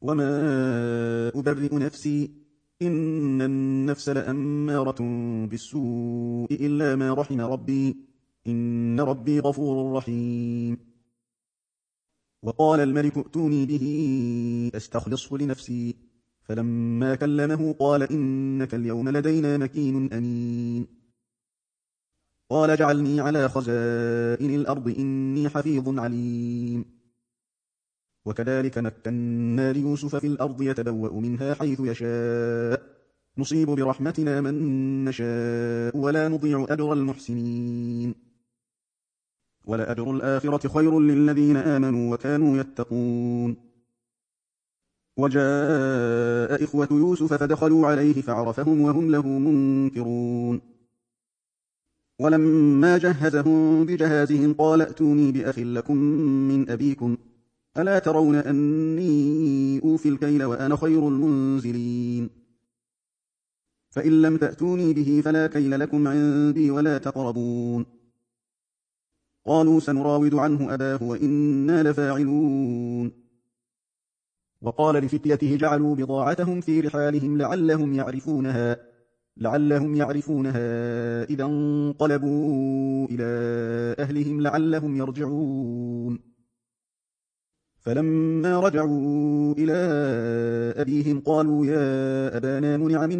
وما أبرئ نفسي إن النفس لأمارة بالسوء إلا ما رحم ربي إن ربي غفور رحيم. وقال الملك ائتوني به أستخلصه لنفسي. فلما كلمه قال إنك اليوم لدينا مكين أمين. قال اجعلني على خزائن الأرض إني حفيظ عليم. وكذلك مكنا ليوسف في الأرض يتبوأ منها حيث يشاء نصيب برحمتنا من نشاء ولا نضيع أجر المحسنين. ولأجر الآخرة خير للذين آمنوا وكانوا يتقون. وجاء إخوة يوسف فدخلوا عليه فعرفهم وهم له منكرون. ولما جهزهم بجهازهم قال ائتوني بأخ لكم من أبيكم ألا ترون أني أوفي الكيل وأنا خير المنزلين. فإن لم تأتوني به فلا كيل لكم عندي ولا تقربون. قالوا سنراود عنه أباه وإنا لفاعلون. وقال لفتيته جعلوا بضاعتهم في رحالهم لعلهم يعرفونها إذا انقلبوا إلى أهلهم لعلهم يرجعون. فلما رجعوا إلى أبيهم قالوا يا أبانا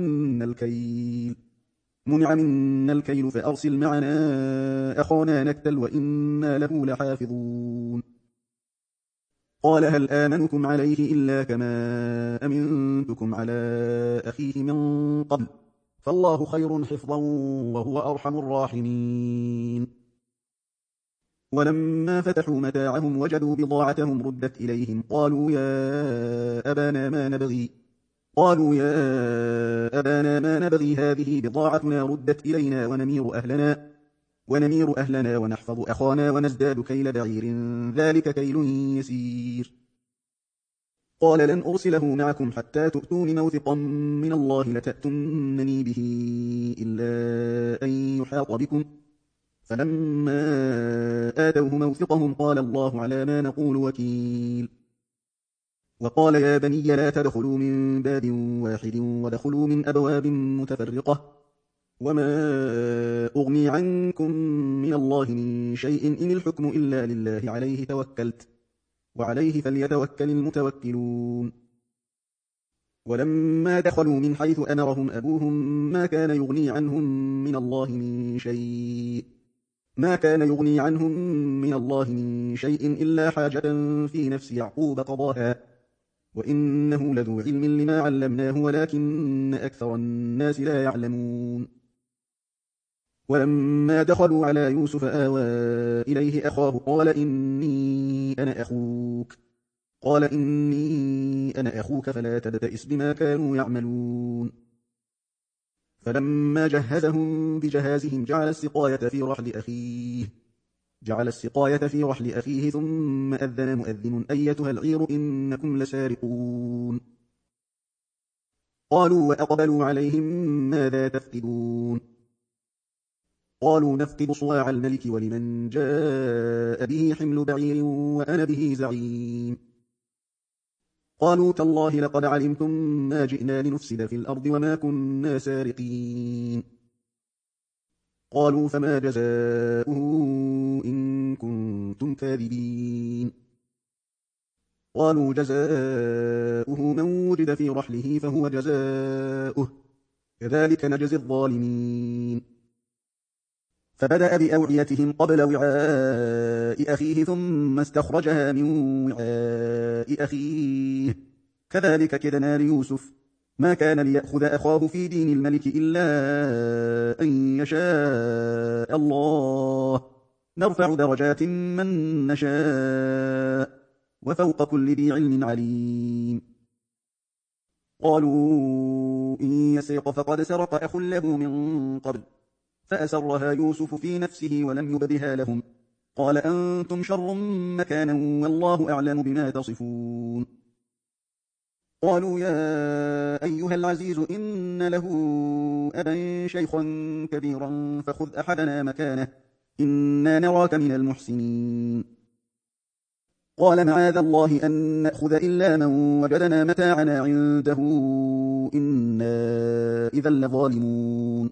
منع منا الكيل فأرسل معنا أخانا نكتل وإنا له لحافظون. قال هل آمنكم عليه إلا كما أمنتكم على أخيه من قبل فالله خير حفظا وهو أرحم الراحمين. ولما فتحوا متاعهم وجدوا بضاعتهم ردت إليهم قالوا يا أبانا ما نبغي هذه بضاعتنا ردت إلينا ونمير أهلنا ونحفظ أخانا ونزداد كيل بعير ذلك كيل يسير. قال لن أرسله معكم حتى تؤتون موثقا من الله لتأتونني به إلا أن يحاط بكم. فلما آتوه موثقهم قال الله على ما نقول وكيل. وقال يا بني لا تدخلوا من باب واحد ودخلوا من أبواب متفرقة وما أغني عنكم من الله من شيء إن الحكم إلا لله عليه توكلت وعليه فليتوكل المتوكلون. ولما دخلوا من حيث أمرهم أبوهم ما كان يغني عنهم من الله من شيء إلا حاجة في نفس يعقوب قضاها وإنه لذو علم لما علمناه ولكن أكثر الناس لا يعلمون. ولما دخلوا على يوسف آوى إليه أخاه قال إني أنا أخوك فلا تبتئس بما كانوا يعملون. فلما جهزهم بجهازهم جعل السقاية في رحل أخيه ثم أذن مؤذن أيتها العير إنكم لسارقون. قالوا وأقبلوا عليهم ماذا تفقدون. قالوا نفقد صواع الملك ولمن جاء به حمل بعير وأنا به زعيم. قالوا تالله لقد علمتم ما جئنا لنفسد في الأرض وما كنا سارقين. قالوا فما جزاؤه إن كنتم كاذبين. قالوا جزاؤه من وجد في رحله فهو جزاؤه كذلك نجزي الظالمين. فبدأ بأوعيتهم قبل وعاء أخيه ثم استخرجها من وعاء أخيه كذلك كدنا ليوسف ما كان ليأخذ أخاه في دين الملك إلا أن يشاء الله نرفع درجات من نشاء وفوق كل ذي علم عليم. قالوا إن يسرق فقد سرق أخ له من قبل فأسرها يوسف في نفسه ولم يبدها لهم قال أنتم شر مكانا والله أعلم بما تصفون. قالوا يا أيها العزيز إن له أبا شيخا كبيرا فخذ أحدنا مكانه إنا نراك من المحسنين. قال معاذ الله أن نأخذ إلا من وجدنا متاعنا عنده إنا إذا لظالمون.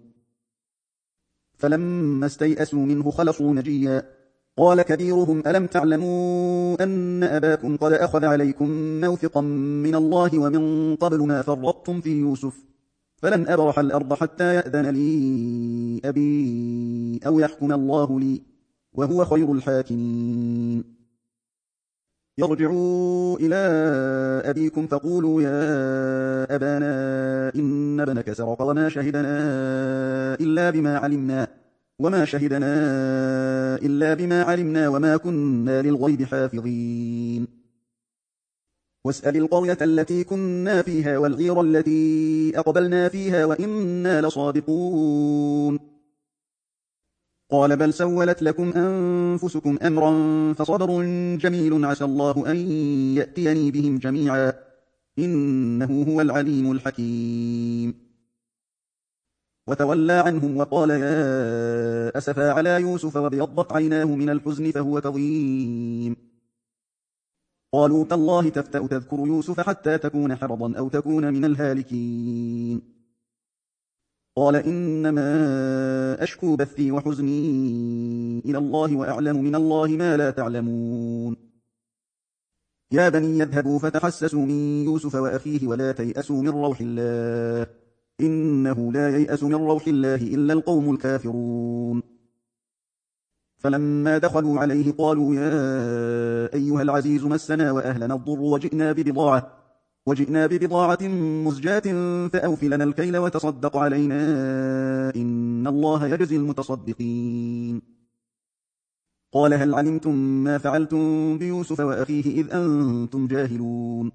فلما استيئسوا منه خلصوا نجيا قال كبيرهم ألم تعلموا أن أباكم قد أخذ عليكم موثقا من الله ومن قبل ما فرطتم في يوسف فلن أبرح الأرض حتى يأذن لي أبي أو يحكم الله لي وهو خير الحاكمين. يرجعوا إلى أبيكم فقولوا يا أبانا إن ابنك سرق وما شهدنا إلا بما علمنا وما كنا للغيب حافظين. واسأل القرية التي كنا فيها والعير التي أقبلنا فيها وإنا لصادقون. قال بل سولت لكم أنفسكم أمرا فصبر جميل عسى الله أن يأتيني بهم جميعا إنه هو العليم الحكيم. وتولى عنهم وقال يا أسفا على يوسف وابيضت عيناه من الحزن فهو كظيم. قالوا تالله تفتأ تذكر يوسف حتى تكون حرضا أو تكون من الهالكين. قال إنما أشكو بثي وحزني إلى الله وأعلم من الله ما لا تعلمون. يا بني يذهبوا فتحسسوا من يوسف وأخيه ولا تيأسوا من روح الله إنه لا ييأس من روح الله إلا القوم الكافرون. فلما دخلوا عليه قالوا يا أيها العزيز مسنا وأهلنا الضر وجئنا ببضاعة مزجاة فأوف لنا الكيل وتصدق علينا إن الله يجزي المتصدقين. قال هل علمتم ما فعلتم بيوسف وأخيه إذ أنتم جاهلون.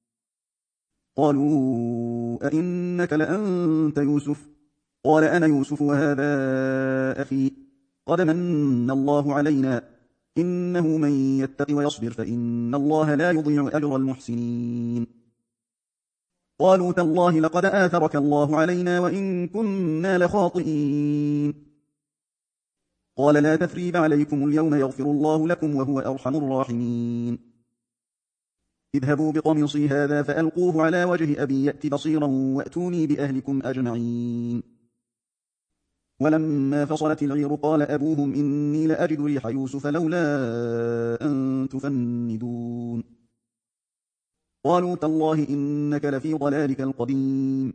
قالوا أئنك لأنت يوسف قال أنا يوسف وهذا أخي قد من الله علينا إنه من يتق ويصبر فإن الله لا يضيع أجر المحسنين. قالوا تالله لقد آثرك الله علينا وإن كنا لخاطئين. قال لا تثريب عليكم اليوم يغفر الله لكم وهو أرحم الراحمين. اذهبوا بقميصي هذا فألقوه على وجه أبي يأت بصيرا وأتوني بأهلكم أجمعين. ولما فصلت العير قال أبوهم إني لأجد ريح يوسف لولا أن تفندون. قالوا تالله إنك لفي ضلالك القديم.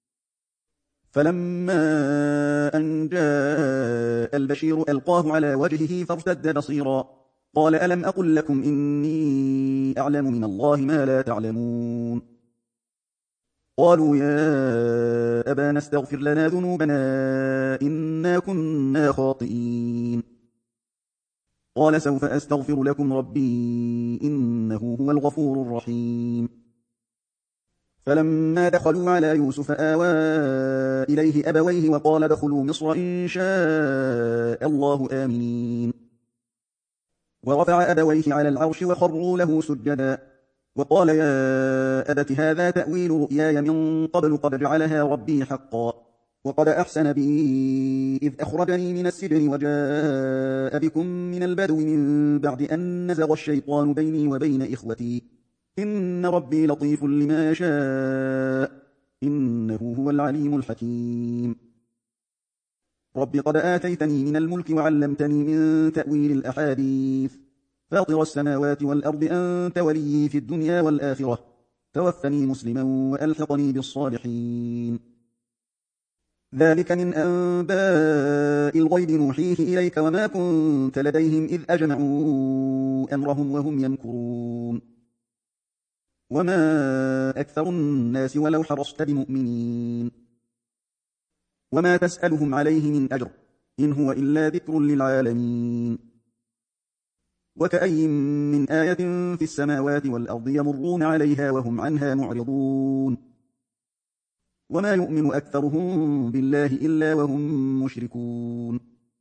فلما أن جاء البشير ألقاه على وجهه فارتد بصيرا قال ألم أقل لكم إني أعلم من الله ما لا تعلمون. قالوا يا أبانا استغفر لنا ذنوبنا إنا كنا خاطئين. قال سوف أستغفر لكم ربي إنه هو الغفور الرحيم. فلما دخلوا على يوسف آوى إليه أبويه وقال ادخلوا مصر إن شاء الله آمنين. ورفع أبويه على العرش وخروا له سجدا وقال يا أبت هذا تأويل رؤياي من قبل قد جعلها ربي حقا وقد أحسن بي إذ أخرجني من السجن وجاء بكم من البدو من بعد أن نزغ الشيطان بيني وبين إخوتي إن ربي لطيف لما يشاء إنه هو العليم الحكيم. رب قد آتيتني من الملك وعلمتني من تأويل الأحاديث فاطر السماوات والأرض أنت وليي في الدنيا والآخرة توفني مسلما وألحقني بالصالحين. ذلك من أنباء الغيب نوحيه إليك وما كنت لديهم إذ أجمعوا أمرهم وهم يمكرون. وما أكثر الناس ولو حرصت بمؤمنين. وما تسألهم عليه من أجر إن هو إلا ذكر للعالمين. وكأي من آية في السماوات والأرض يمرون عليها وهم عنها معرضون. وما يؤمن أكثرهم بالله إلا وهم مشركون.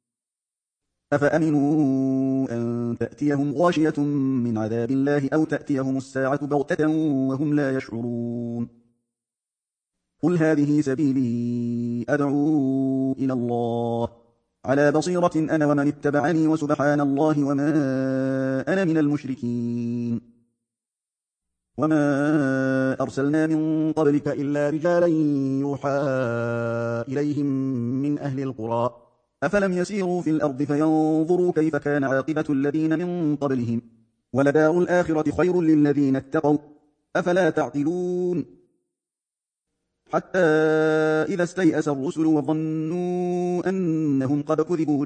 أفأمنوا أن تأتيهم غاشية من عذاب الله أو تأتيهم الساعة بغتة وهم لا يشعرون. قل هذه سبيلي أدعو إلى الله على بصيرة أنا ومن اتبعني وسبحان الله وما أنا من المشركين. وما أرسلنا من قبلك إلا رجالا يوحى إليهم من أهل القرى أفلم يسيروا في الأرض فينظروا كيف كان عاقبة الذين من قبلهم ولدار الآخرة خير للذين اتقوا أفلا تعقلون. حتى إذا استيأس الرسل وظنوا أنهم قد كذبوا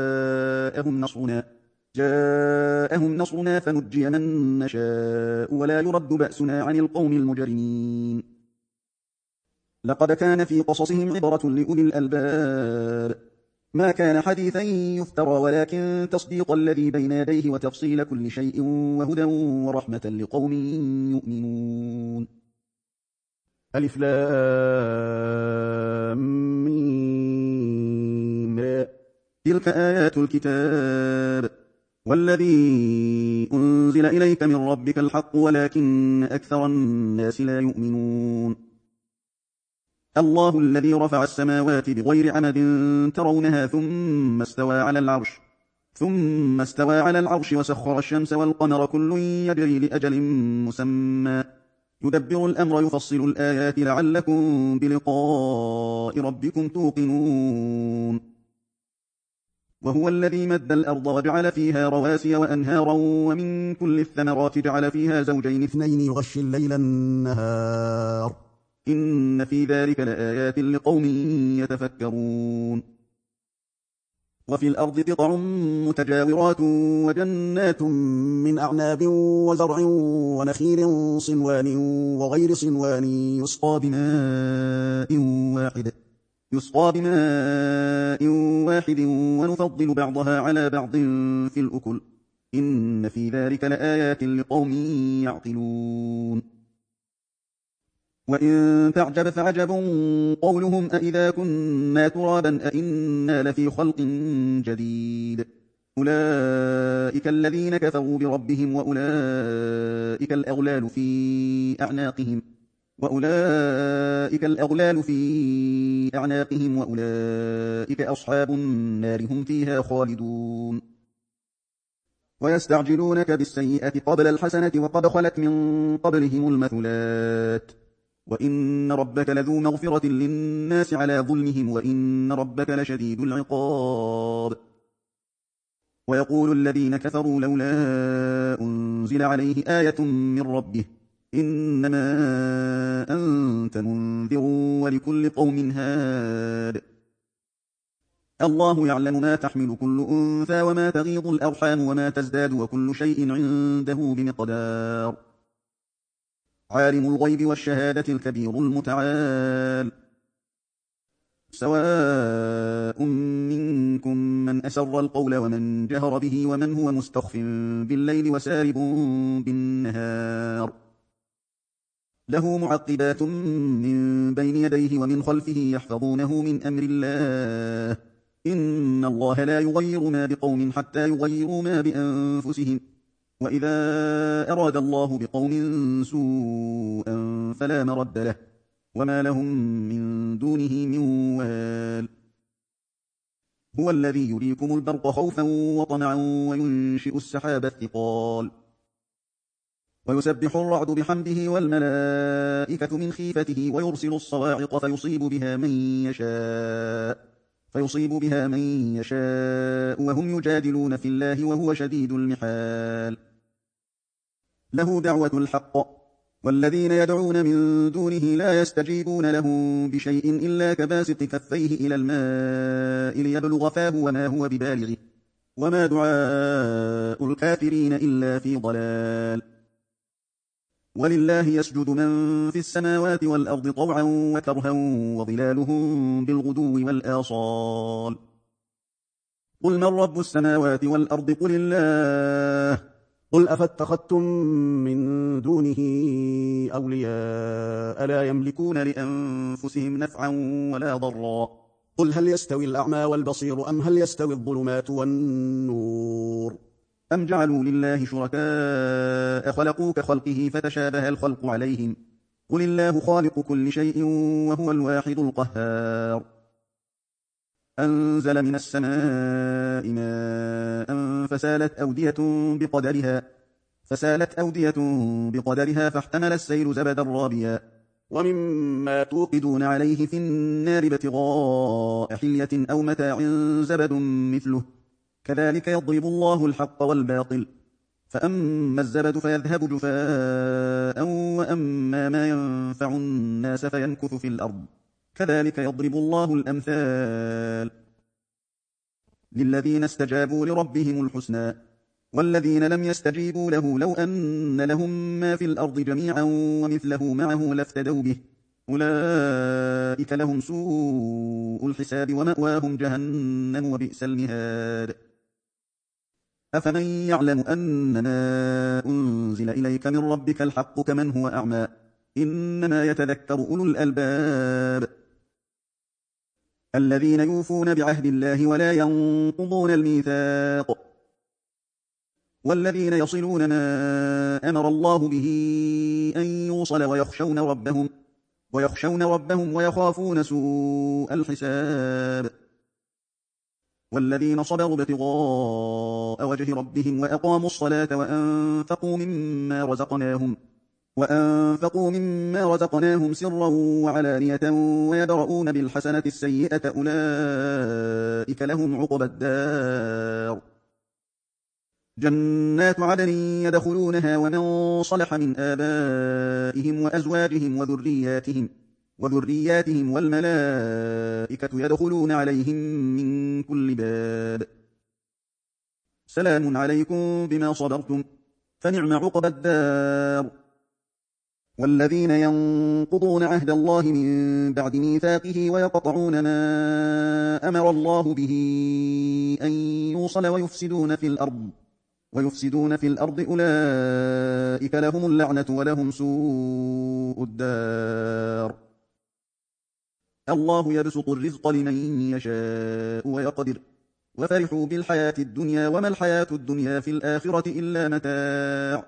جاءهم نصرنا فنجي من نشاء ولا يرد بأسنا عن القوم المجرمين. لقد كان في قصصهم عبرة لأولي الألباب ما كان حديثا يفترى ولكن تصديق الذي بين يديه وتفصيل كل شيء وهدى ورحمة لقوم يؤمنون. ألف لام ميم تلك آيات الكتاب والذي أنزل إليك من ربك الحق ولكن أكثر الناس لا يؤمنون. الله الذي رفع السماوات بغير عمد ترونها ثم استوى على العرش وسخر الشمس والقمر كل يجري لأجل مسمى يدبر الأمر يفصل الآيات لعلكم بلقاء ربكم توقنون. وهو الذي مد الأرض وجعل فيها رواسي وأنهارا ومن كل الثمرات جعل فيها زوجين اثنين يغشي الليل النهار إن في ذلك لآيات لقوم يتفكرون. وفي الأرض قطع متجاورات وجنات من أعناب وزرع ونخيل صنوان وغير صنوان يسقى بماء واحد ونفضل بعضها على بعض في الأكل إن في ذلك لآيات لقوم يعقلون. وإن تعجب فعجب قولهم أإذا كنا ترابا أإنا لفي خلق جديد أولئك الذين كفروا بربهم وأولئك الأغلال في أعناقهم وأولئك أصحاب النار هم فيها خالدون. ويستعجلونك بالسيئة قبل الحسنة وقد خلت من قبلهم المثلات وإن ربك لذو مغفرة للناس على ظلمهم وإن ربك لشديد العقاب. ويقول الذين كفروا لولا أنزل عليه آية من ربه إنما أنت منذر ولكل قوم هاد. الله يعلم ما تحمل كل أنثى وما تغيض الأرحام وما تزداد وكل شيء عنده بمقدار. عالم الغيب والشهادة الكبير المتعال. سواء منكم من أسر القول ومن جهر به ومن هو مستخف بالليل وسارب بالنهار له معقبات من بين يديه ومن خلفه يحفظونه من أمر الله إن الله لا يغير ما بقوم حتى يغيروا ما بأنفسهم وإذا أراد الله بقوم سوءا فلا مرد له وما لهم من دونه من وال. هو الذي يريكم البرق خوفا وطمعا وينشئ السحاب الثقال ويسبح الرعد بحمده والملائكة من خيفته ويرسل الصواعق فيصيب بها من يشاء وهم يجادلون في الله وهو شديد المحال. له دعوة الحق والذين يدعون من دونه لا يستجيبون لهم بشيء إلا كباسط كفيه إلى الماء ليبلغ فاه وما هو ببالغه وما دعاء الكافرين إلا في ضلال. ولله يسجد من في السماوات والأرض طوعا وكرها وظلالهم بالغدو والآصال. قل من رب السماوات والأرض قل الله قل أفاتخذتم من دونه أولياء لا يملكون لأنفسهم نفعا ولا ضرا قل هل يستوي الأعمى والبصير أم هل يستوي الظلمات والنور أم جعلوا لله شركاء خلقوا كخلقه فتشابه الخلق عليهم قل الله خالق كل شيء وهو الواحد القهار. أنزل من السماء ماء فسالت أودية بقدرها فاحتمل السيل زبدا رابيا ومما توقدون عليه في النار ابتغاء حلية أو متاع زبد مثله كذلك يضرب الله الحق والباطل فأما الزبد فيذهب جفاء وأما ما ينفع الناس فينكث في الأرض كذلك يضرب الله الأمثال للذين استجابوا لربهم الحسنى والذين لم يستجيبوا له لو أن لهم ما في الأرض جميعا ومثله معه لافتدوا به أولئك لهم سوء الحساب ومأواهم جهنم وبئس المهاد أفمن يعلم أنما أنزل إليك من ربك الحق كمن هو أعمى إنما يتذكر أولو الألباب الذين يوفون بعهد الله ولا ينقضون الميثاق والذين يصلون ما أمر الله به أن يوصل ويخشون ربهم ويخافون سوء الحساب والذين صبروا ابتغاء وجه ربهم وأقاموا الصلاة وأنفقوا مما رزقناهم سرا وعلانية ويدرؤون بالحسنة السيئة أولئك لهم عقبى الدار جنات عدن يدخلونها ومن صلح من آبائهم وأزواجهم وذرياتهم والملائكة يدخلون عليهم من كل باب سلام عليكم بما صبرتم فنعم عقبى الدار والذين ينقضون عهد الله من بعد ميثاقه ويقطعون ما أمر الله به أن يوصل ويفسدون في الأرض أولئك لهم اللعنة ولهم سوء الدار الله يبسط الرزق لمن يشاء ويقدر وفرحوا بالحياة الدنيا وما الحياة الدنيا في الآخرة إلا متاع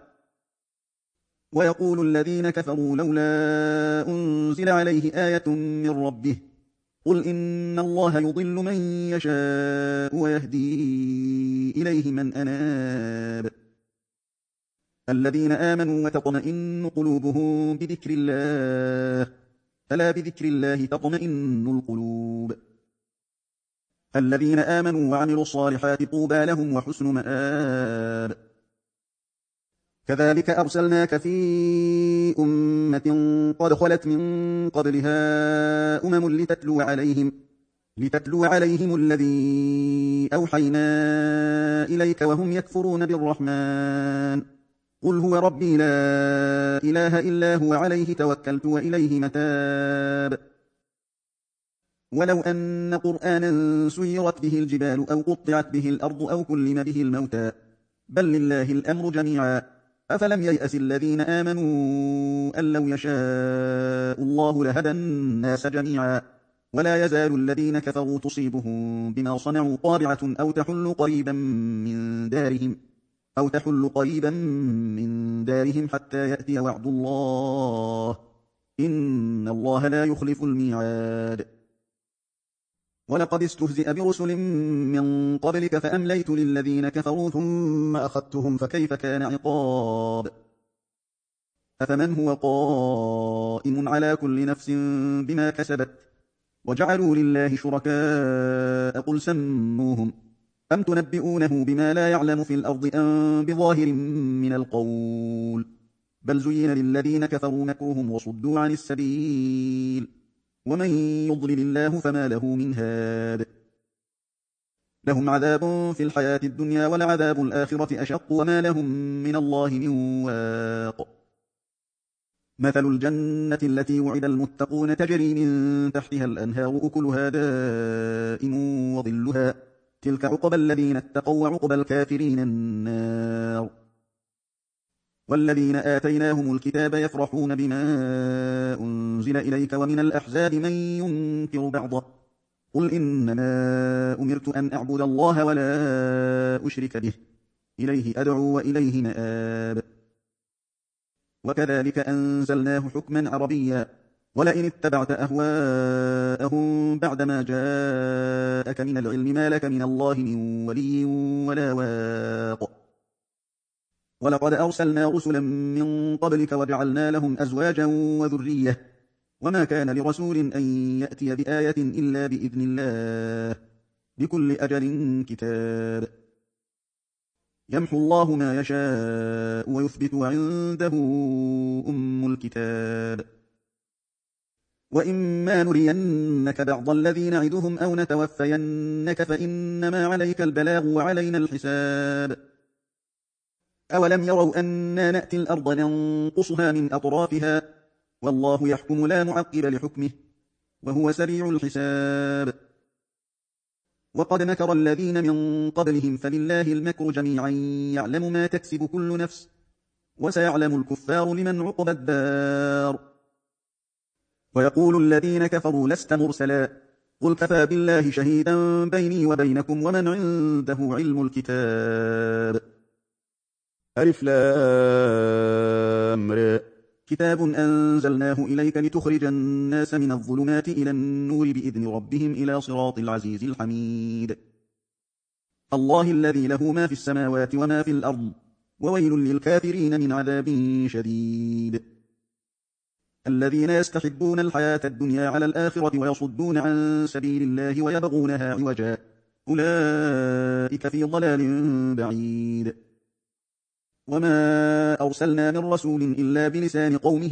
ويقول الذين كفروا لولا أنزل عليه آية من ربه قل إن الله يضل من يشاء ويهدي إليه من أناب الذين آمنوا وتطمئن قلوبهم بذكر الله ألا بذكر الله تطمئن القلوب الذين آمنوا وعملوا الصالحات طوبى لهم وحسن مآب كذلك أرسلناك في أمة قد خلت من قبلها لتتلو عليهم الذي أوحينا إليك وهم يكفرون بالرحمن قل هو ربي لا إله إلا هو عليه توكلت وإليه متاب ولو أن قرآنا سيرت به الجبال أو قطعت به الأرض أو كلم به الموتى بل لله الأمر جميعا أفلم ييأس الذين آمنوا أن لو يشاء الله لهدى الناس جميعا ولا يزال الذين كفروا تصيبهم بما صنعوا طابعة أو تحل قريبا من دارهم حتى يأتي وعد الله إن الله لا يخلف الميعاد ولقد استهزئ برسل من قبلك فأمليت للذين كفروا ثم أخذتهم فكيف كان عقاب أفمن هو قائم على كل نفس بما كسبت وجعلوا لله شركاء قل سموهم أم تنبئونه بما لا يعلم في الأرض أم بظاهر من القول بل زين للذين كفروا مكرهم وصدوا عن السبيل ومن يضلل الله فما له من هاد لهم عذاب في الحياة الدنيا ولعذاب الآخرة أشق وما لهم من الله من واق مثل الجنة التي وعد المتقون تجري من تحتها الأنهار أكلها دائم وظلها تلك عقبى الذين اتقوا وعقبى الكافرين النار والذين آتيناهم الكتاب يفرحون بما أنزل إليك ومن الأحزاب من ينكر بعضه قل إنما أمرت أن أعبد الله ولا أشرك به إليه أدعو وإليه مآب وكذلك أنزلناه حكما عربيا ولئن اتبعت أهواءهم بعدما جاءك من العلم ما لك من الله من ولي ولا واق. ولقد أرسلنا رسلا من قبلك وجعلنا لهم أزواجا وذرية وما كان لرسول أن يأتي بآية إلا بإذن الله بكل أجل كتاب. يمحو الله ما يشاء ويثبت وعنده أم الكتاب. وإما نرينك بعض الذي نعدهم أو نتوفينك فإنما عليك البلاغ وعلينا الحساب. أولم يروا أنا نأتي الأرض ننقصها من أطرافها والله يحكم لا معقب لحكمه وهو سريع الحساب. وقد مكر الذين من قبلهم فلله المكر جميعا يعلم ما تكسب كل نفس وسيعلم الكفار لمن عقبى الدار. ويقول الذين كفروا لست مرسلا قل كفى بالله شهيدا بيني وبينكم ومن عنده علم الكتاب. ألف لام ر كتاب أنزلناه إليك لتخرج الناس من الظلمات إلى النور بإذن ربهم إلى صراط العزيز الحميد. الله الذي له ما في السماوات وما في الأرض وويل للكافرين من عذاب شديد. الذين يستحبون الحياة الدنيا على الآخرة ويصدون عن سبيل الله ويبغونها عوجا أولئك في ضلال بعيد. وما أرسلنا من رسول إلا بلسان قومه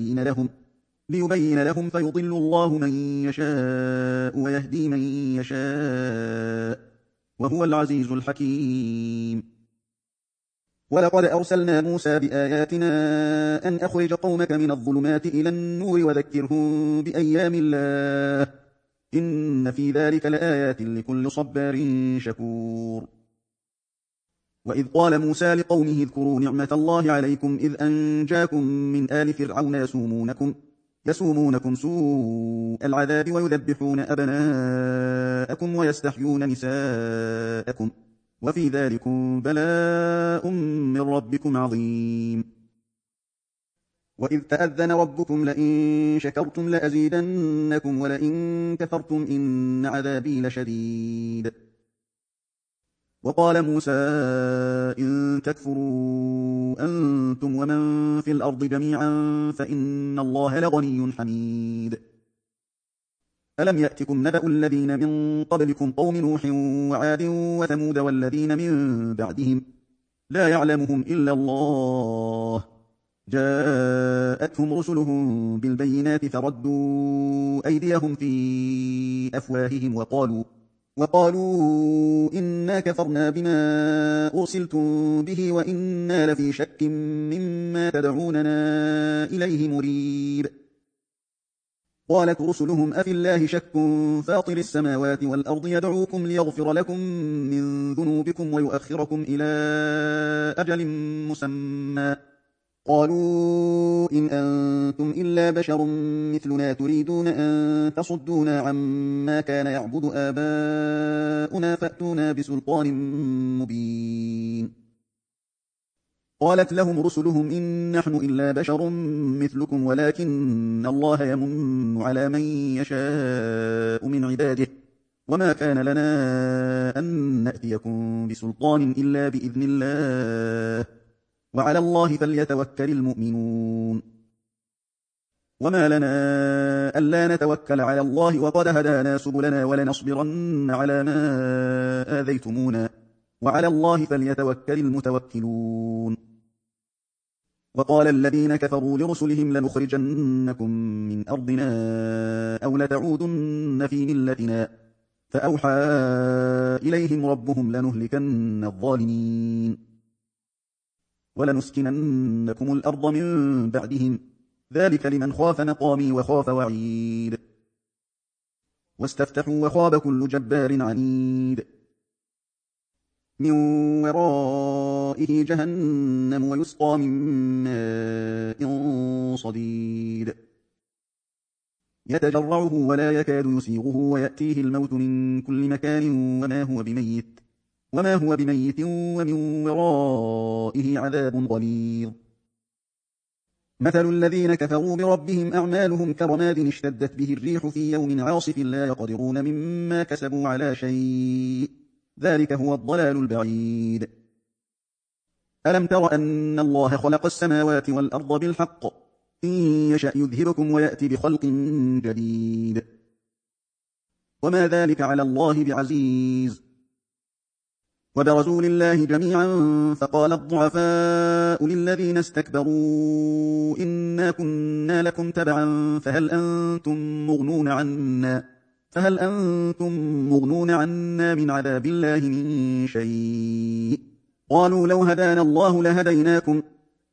ليبين لهم فيضل الله من يشاء ويهدي من يشاء وهو العزيز الحكيم. ولقد أرسلنا موسى بآياتنا أن أخرج قومك من الظلمات إلى النور وذكرهم بأيام الله إن في ذلك لآيات لكل صبار شكور. وإذ قال موسى لقومه اذكروا نعمة الله عليكم إذ أنجاكم من آل فرعون يسومونكم سوء العذاب ويذبحون أبناءكم ويستحيون نساءكم وفي ذلكم بلاء من ربكم عظيم. وإذ تأذن ربكم لئن شكرتم لأزيدنكم ولئن كفرتم إن عذابي لشديد. وقال موسى إن تكفروا أنتم ومن في الأرض جميعا فإن الله لغني حميد. ألم يأتكم نبأ الذين من قبلكم قوم نوح وعاد وثمود والذين من بعدهم لا يعلمهم إلا الله جاءتهم رسلهم بالبينات فردوا أيديهم في أفواههم وقالوا إنا كفرنا بما أرسلتم به وإنا لفي شك مما تدعوننا إليه مريب. قالت رسلهم أفي الله شك فاطر السماوات والأرض يدعوكم ليغفر لكم من ذنوبكم ويؤخركم إلى أجل مسمى قالوا إن أنتم إلا بشر مثلنا تريدون أن تصدونا عما كان يعبد آباؤنا فأتونا بسلطان مبين. قالت لهم رسلهم إن نحن إلا بشر مثلكم ولكن الله يمن على من يشاء من عباده وما كان لنا أن نأتيكم بسلطان إلا بإذن الله وعلى الله فليتوكل المؤمنون. وما لنا ألا نتوكل على الله وقد هدانا سبلنا ولنصبرن على ما آذيتمونا وعلى الله فليتوكل المتوكلون. وقال الذين كفروا لرسلهم لنخرجنكم من أرضنا أو لتعودن في ملتنا فأوحى إليهم ربهم لنهلكن الظالمين ولنسكننكم الأرض من بعدهم ذلك لمن خاف مقامي وخاف وعيد. واستفتحوا وخاب كل جبار عنيد من ورائه جهنم ويسقى من ماء صديد يتجرعه ولا يكاد يسيغه ويأتيه الموت من كل مكان وما هو بميت ومن ورائه عذاب غليظ. مثل الذين كفروا بربهم أعمالهم كرماد اشتدت به الريح في يوم عاصف لا يقدرون مما كسبوا على شيء ذلك هو الضلال البعيد. ألم تر أن الله خلق السماوات والأرض بالحق إن يشأ يذهبكم ويأتي بخلق جديد وما ذلك على الله بعزيز. وبرزوا لله جميعا فقال الضعفاء للذين استكبروا إنا كنا لكم تبعا فهل أنتم مغنون عنا من عذاب الله من شيء قالوا لو هدانا الله لهديناكم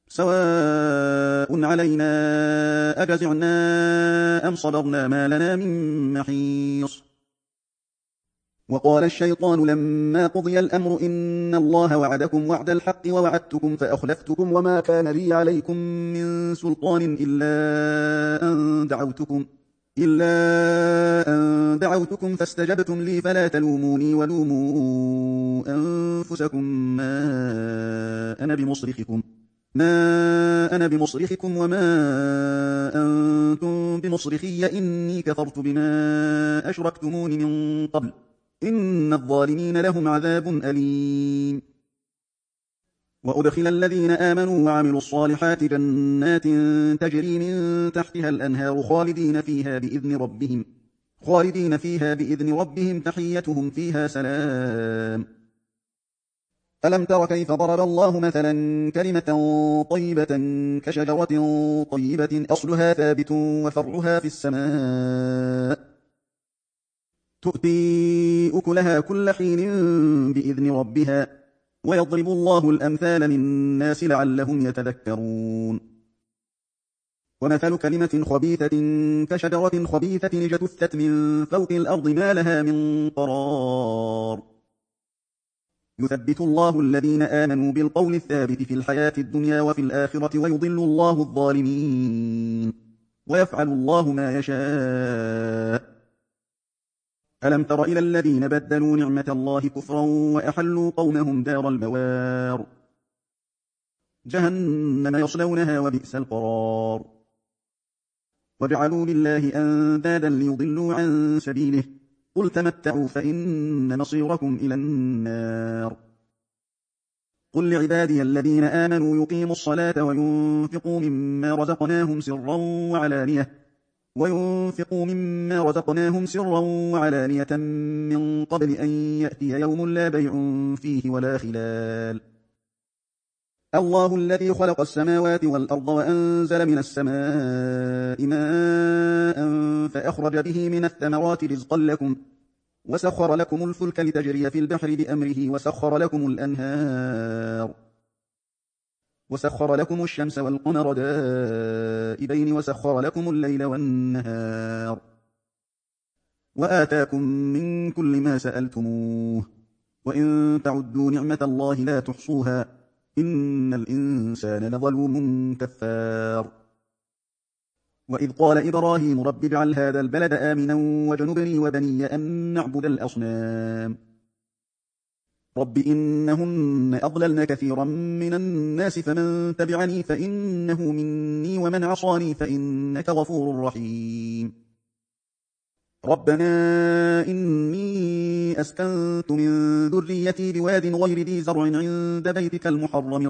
سواء علينا أجزعنا أم صبرنا ما لنا من محيص. وقال الشيطان لما قضي الأمر إن الله وعدكم وعد الحق ووعدتكم فأخلفتكم وما كان لي عليكم من سلطان إلا أن دعوتكم فاستجبتم لي فلا تلوموني ولوموا أنفسكم ما أنا بمصرخكم وما أنتم بمصرخي إني كفرت بما أشركتمون من قبل إن الظالمين لهم عذاب أليم. وأدخل الذين آمنوا وعملوا الصالحات جنات تجري من تحتها الأنهار خالدين فيها بإذن ربهم تحيتهم فيها سلام. ألم تر كيف ضرب الله مثلا كلمة طيبة كشجرة طيبة أصلها ثابت وفرعها في السماء تؤتي أكلها كل حين بإذن ربها ويضرب الله الأمثال للناس لعلهم يتذكرون. ومثل كلمة خبيثة كشجرة خبيثة اجتثت من فوق الأرض ما لها من قرار يثبت الله الذين آمنوا بالقول الثابت في الحياة الدنيا وفي الآخرة ويضل الله الظالمين ويفعل الله ما يشاء. ألم تر إلى الذين بدلوا نعمة الله كفرا وأحلوا قومهم دار البوار جهنم يصلونها وبئس القرار وجعلوا لله أندادا ليضلوا عن سبيله قل تمتعوا فإن مصيركم إلى النار. قل لعبادي الذين آمنوا يقيموا الصلاة وينفقوا مما رزقناهم سرا وعلانية من قبل أن يأتي يوم لا بيع فيه ولا خلال. الله الذي خلق السماوات والأرض وأنزل من السماء ماء فأخرج به من الثمرات رزقا لكم وسخر لكم الفلك لتجري في البحر بأمره وسخر لكم الأنهار وسخر لكم الشمس والقمر دائبين وسخر لكم الليل والنهار وآتاكم من كل ما سألتموه وإن تعدوا نعمة الله لا تحصوها إن الإنسان لظلوم كفار. وإذ قال إبراهيم رب اجعل هذا البلد آمنا واجنبني وبني أن نعبد الأصنام رب إنهن أضللن كثيرا من الناس فمن تبعني فإنه مني ومن عصاني فإنك غفور رحيم. ربنا إني أسكنت من ذريتي بواد غير ذي زرع عند بيتك المحرم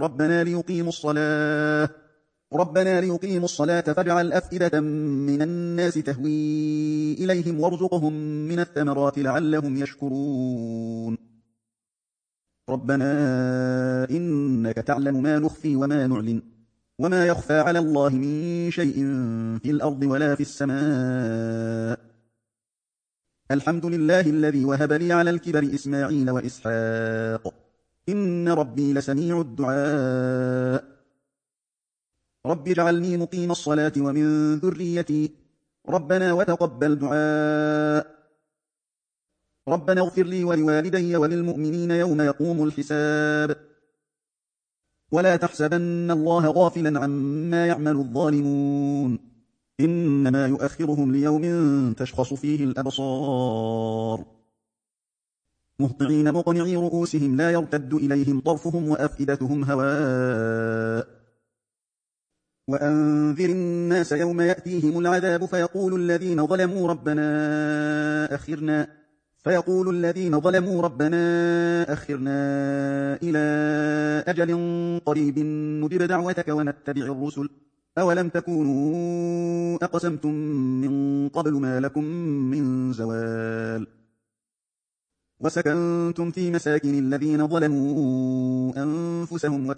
ربنا ليقيموا الصلاة فاجعل أفئدة من الناس تهوي إليهم وارزقهم من الثمرات لعلهم يشكرون. ربنا إنك تعلم ما نخفي وما نعلن وما يخفى على الله من شيء في الأرض ولا في السماء. الحمد لله الذي وهب لي على الكبر إسماعيل وإسحاق إن ربي لسميع الدعاء. رب اجعلني مقيم الصلاة ومن ذريتي ربنا وتقبل دعاء. ربنا اغفر لي ولوالدي وللمؤمنين يوم يقوم الحساب. ولا تحسبن الله غافلا عما يعمل الظالمون إنما يؤخرهم ليوم تشخص فيه الأبصار مهطعين مقنعي رؤوسهم لا يرتد إليهم طرفهم وأفئدتهم هواء وأنذر الناس يوم يأتيهم العذاب فيقول الذين ظلموا ربنا أخرنا إلى أجل قريب نجب دعوتك ونتبع الرسل أولم تكونوا أقسمتم من قبل ما لكم من زوال وسكنتم في مساكن الذين ظلموا أنفسهم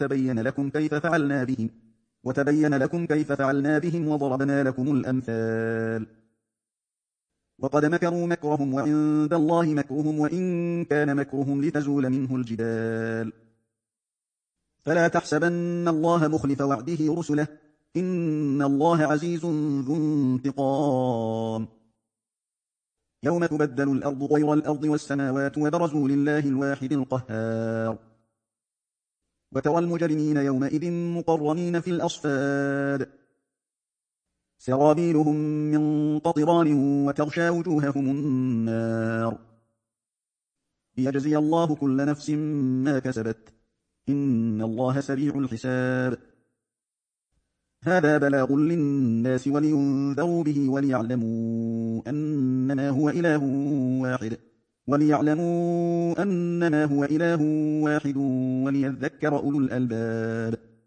وتبين لكم كيف فعلنا بهم وضربنا لكم الأمثال وقد مكروا مكرهم وعند الله مكرهم وإن كان مكرهم لتزول منه الجبال فلا تحسبن الله مخلف وعده رسله إن الله عزيز ذو انتقام يوم تبدل الأرض غير الأرض والسماوات وبرزوا لله الواحد القهار وترى المجرمين يومئذ مقرنين في الأصفاد سرابيلهم من قطران وتغشى وجوههم النار ليجزي الله كل نفس ما كسبت إن الله سريع الحساب هذا بلاغ للناس ولينذروا به وليعلموا أنما هو إله واحد وليذكر أولو الألباب